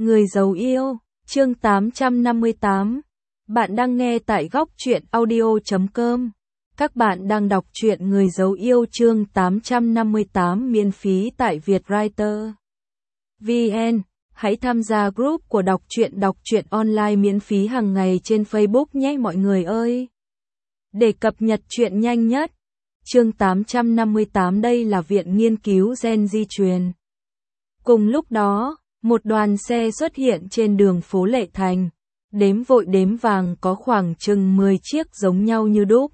Người giấu yêu, chương 858. Bạn đang nghe tại góc truyện audio.com. Các bạn đang đọc truyện Người giấu yêu chương 858 miễn phí tại Vietwriter VN. Hãy tham gia group của đọc truyện online miễn phí hàng ngày trên Facebook nhé mọi người ơi. Để cập nhật truyện nhanh nhất. Chương 858 đây là Viện Nghiên cứu Gen di truyền. Cùng lúc đó, một đoàn xe xuất hiện trên đường phố Lệ Thành. Đếm vội đếm vàng có khoảng chừng 10 chiếc giống nhau như đúc.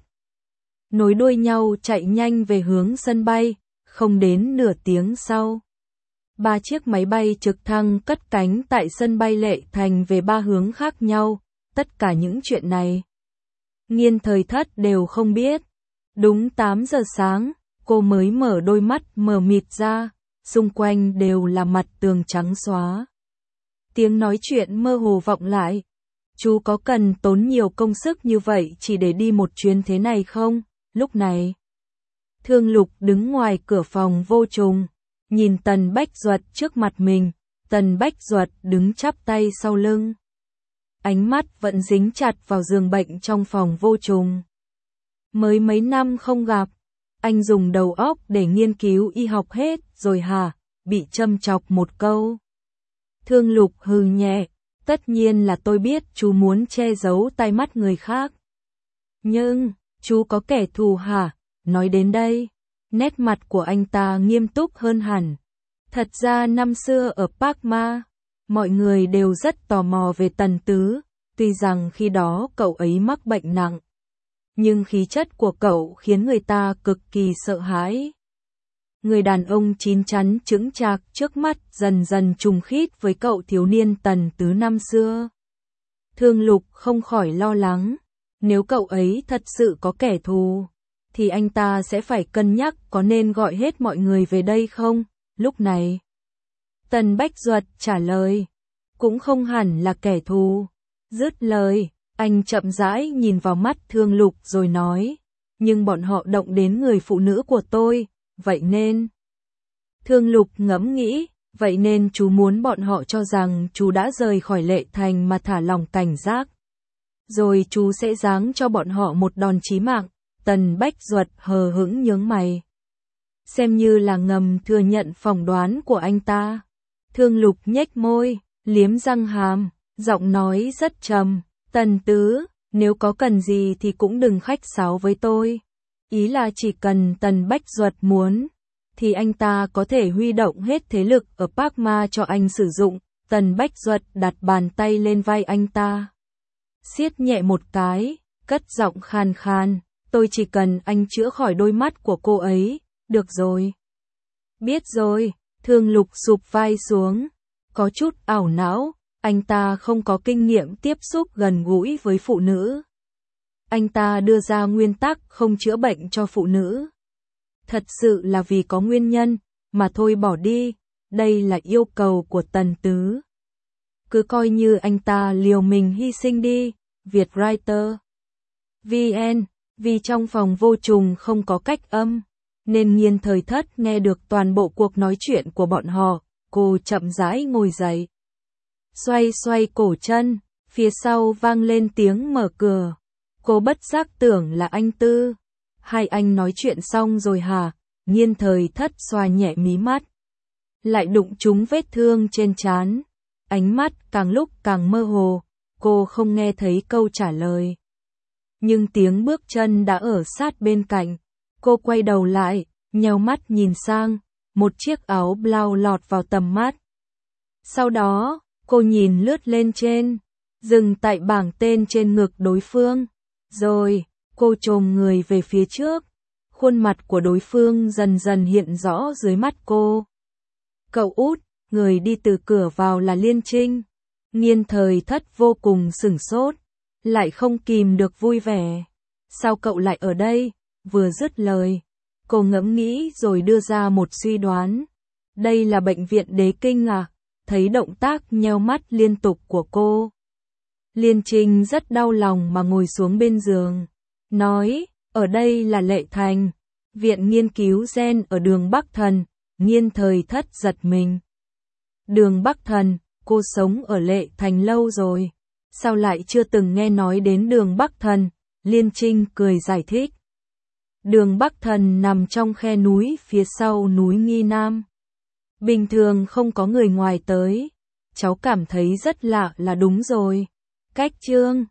Nối đuôi nhau chạy nhanh về hướng sân bay, không đến nửa tiếng sau. 3 chiếc máy bay trực thăng cất cánh tại sân bay Lệ Thành về 3 hướng khác nhau, tất cả những chuyện này. Nghiên Thời Thất đều không biết. Đúng 8 giờ sáng, cô mới mở đôi mắt mờ mịt ra, xung quanh đều là mặt tường trắng xóa. Tiếng nói chuyện mơ hồ vọng lại. Chú có cần tốn nhiều công sức như vậy chỉ để đi một chuyến thế này không? Lúc này, Thương Lục đứng ngoài cửa phòng Vô Trùng, nhìn Tần Bách Duật trước mặt mình, Tần Bách Duật đứng chắp tay sau lưng. Ánh mắt vẫn dính chặt vào giường bệnh trong phòng Vô Trùng. Mới mấy năm không gặp, anh dùng đầu óc để nghiên cứu y học hết rồi hả? Bị châm chọc một câu. Thương Lục hừ nhẹ, tất nhiên là tôi biết chú muốn che giấu tai mắt người khác. Nhưng, chú có kẻ thù hả? Nói đến đây, nét mặt của anh ta nghiêm túc hơn hẳn. Thật ra năm xưa ở Park Ma, mọi người đều rất tò mò về Tần Tứ, tuy rằng khi đó cậu ấy mắc bệnh nặng. Nhưng khí chất của cậu khiến người ta cực kỳ sợ hãi. Người đàn ông chín chắn chững chạc trước mắt dần dần trùng khít với cậu thiếu niên Tần Tứ năm xưa. Thương Lục không khỏi lo lắng, nếu cậu ấy thật sự có kẻ thù, thì anh ta sẽ phải cân nhắc có nên gọi hết mọi người về đây không? Lúc này, Tần Bách Duật trả lời, cũng không hẳn là kẻ thù. Dứt lời, anh chậm rãi nhìn vào mắt Thương Lục rồi nói, nhưng bọn họ động đến người phụ nữ của tôi, vậy nên... Thương Lục ngẫm nghĩ, vậy nên chú muốn bọn họ cho rằng chú đã rời khỏi Lệ Thành mà thả lỏng cảnh giác. Rồi chú sẽ giáng cho bọn họ một đòn chí mạng. Tần Bách Duật hờ hững nhướng mày. Xem như là ngầm thừa nhận phỏng đoán của anh ta. Thương Lục nhếch môi, liếm răng hàm, giọng nói rất trầm. Tần Tứ, nếu có cần gì thì cũng đừng khách sáo với tôi. Ý là chỉ cần Tần Bách Duật muốn, thì anh ta có thể huy động hết thế lực ở Park Ma cho anh sử dụng. Tần Bách Duật đặt bàn tay lên vai anh ta, siết nhẹ một cái, cất giọng khàn khàn, tôi chỉ cần anh chữa khỏi đôi mắt của cô ấy, được rồi. Biết rồi, Thương Lục sụp vai xuống, có chút ảo não, anh ta không có kinh nghiệm tiếp xúc gần gũi với phụ nữ. Anh ta đưa ra nguyên tắc không chữa bệnh cho phụ nữ. Thật sự là vì có nguyên nhân, mà thôi bỏ đi, đây là yêu cầu của Tần Tứ. Cứ coi như anh ta liều mình hy sinh đi, Vietwriter VN, vì trong phòng Vô Trùng không có cách âm, nên Nghiên Thời Thất nghe được toàn bộ cuộc nói chuyện của bọn họ, cô chậm rãi ngồi dậy. Xoay xoay cổ chân, phía sau vang lên tiếng mở cửa. Cô bất giác tưởng là anh Tư. Hai anh nói chuyện xong rồi hả? Nghiên Thời Thất xoa nhẹ mí mắt. Lại đụng trúng vết thương trên trán. Ánh mắt càng lúc càng mơ hồ, cô không nghe thấy câu trả lời. Nhưng tiếng bước chân đã ở sát bên cạnh. Cô quay đầu lại, nheo mắt nhìn sang, một chiếc áo blau lọt vào tầm mắt. Sau đó, cô nhìn lướt lên trên, dừng tại bảng tên trên ngực đối phương. Rồi, cô chồm người về phía trước, khuôn mặt của đối phương dần dần hiện rõ dưới mắt cô. Cậu út, người đi từ cửa vào là Liên Trinh. Nghiên Thời Thất vô cùng sửng sốt, lại không kìm được vui vẻ. Sao cậu lại ở đây? Vừa dứt lời, cô ngẫm nghĩ rồi đưa ra một suy đoán. Đây là bệnh viện Đế Kinh à? Thấy động tác nheo mắt liên tục của cô, Liên Trinh rất đau lòng mà ngồi xuống bên giường, nói, ở đây là Lệ Thành, Viện Nghiên cứu Gen ở đường Bắc Thần. Nghiên Thời Thất giật mình. Đường Bắc Thần, cô sống ở Lệ Thành lâu rồi. Sao lại chưa từng nghe nói đến đường Bắc Thần? Liên Trinh cười giải thích. Đường Bắc Thần nằm trong khe núi phía sau núi Nghi Nam. Bình thường không có người ngoài tới. Cháu cảm thấy rất lạ là đúng rồi. Cách Trương